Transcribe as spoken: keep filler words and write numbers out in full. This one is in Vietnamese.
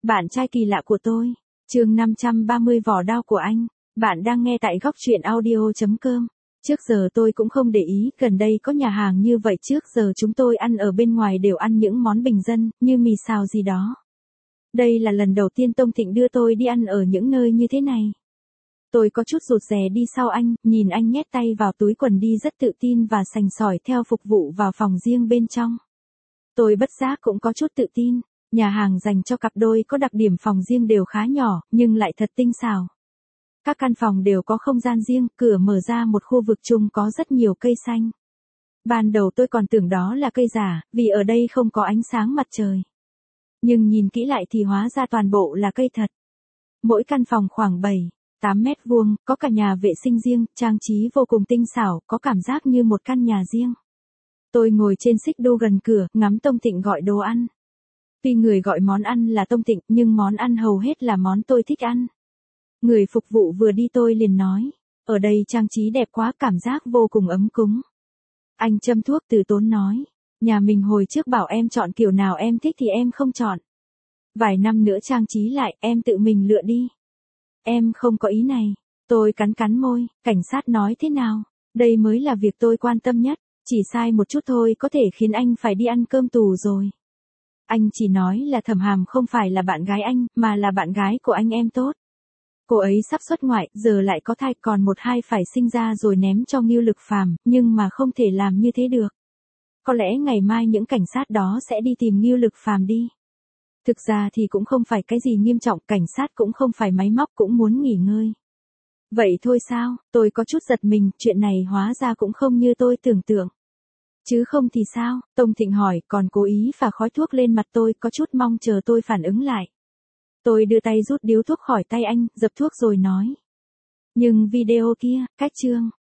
Bạn trai kỳ lạ của tôi. Chương năm trăm ba mươi Vỏ đao của anh. Bạn đang nghe tại góc truyện audio chấm com. Trước giờ tôi cũng không để ý, gần đây có nhà hàng như vậy, trước giờ chúng tôi ăn ở bên ngoài đều ăn những món bình dân, như mì xào gì đó. Đây là lần đầu tiên Tông Thịnh đưa tôi đi ăn ở những nơi như thế này. Tôi có chút rụt rè đi sau anh, nhìn anh nhét tay vào túi quần đi rất tự tin và sành sỏi theo phục vụ vào phòng riêng bên trong. Tôi bất giác cũng có chút tự tin. Nhà hàng dành cho cặp đôi có đặc điểm phòng riêng đều khá nhỏ, nhưng lại thật tinh xảo. Các căn phòng đều có không gian riêng, cửa mở ra một khu vực chung có rất nhiều cây xanh. Ban đầu tôi còn tưởng đó là cây giả, vì ở đây không có ánh sáng mặt trời. Nhưng nhìn kỹ lại thì hóa ra toàn bộ là cây thật. Mỗi căn phòng khoảng bảy, tám mét vuông, có cả nhà vệ sinh riêng, trang trí vô cùng tinh xảo, có cảm giác như một căn nhà riêng. Tôi ngồi trên xích đu gần cửa, ngắm Tông Thịnh gọi đồ ăn. Tuy người gọi món ăn là Tông Thịnh, nhưng món ăn hầu hết là món tôi thích ăn. Người phục vụ vừa đi tôi liền nói, ở đây trang trí đẹp quá, cảm giác vô cùng ấm cúng. Anh châm thuốc từ tốn nói, nhà mình hồi trước bảo em chọn kiểu nào em thích thì em không chọn. Vài năm nữa trang trí lại, em tự mình lựa đi. Em không có ý này. Tôi cắn cắn môi, cảnh sát nói thế nào? Đây mới là việc tôi quan tâm nhất, chỉ sai một chút thôi có thể khiến anh phải đi ăn cơm tù rồi. Anh chỉ nói là Thẩm Hàm không phải là bạn gái anh, mà là bạn gái của anh em tốt. Cô ấy sắp xuất ngoại, giờ lại có thai, còn một hai phải sinh ra rồi ném cho Ngưu Lực Phàm, nhưng mà không thể làm như thế được. Có lẽ ngày mai những cảnh sát đó sẽ đi tìm Ngưu Lực Phàm đi. Thực ra thì cũng không phải cái gì nghiêm trọng, cảnh sát cũng không phải máy móc, cũng muốn nghỉ ngơi. Vậy thôi sao? Tôi có chút giật mình, chuyện này hóa ra cũng không như tôi tưởng tượng. Chứ không thì sao? Tông Thịnh hỏi, còn cố ý phả khói thuốc lên mặt tôi, có chút mong chờ tôi phản ứng lại. Tôi đưa tay rút điếu thuốc khỏi tay anh, dập thuốc rồi nói. Nhưng video kia, cách chương,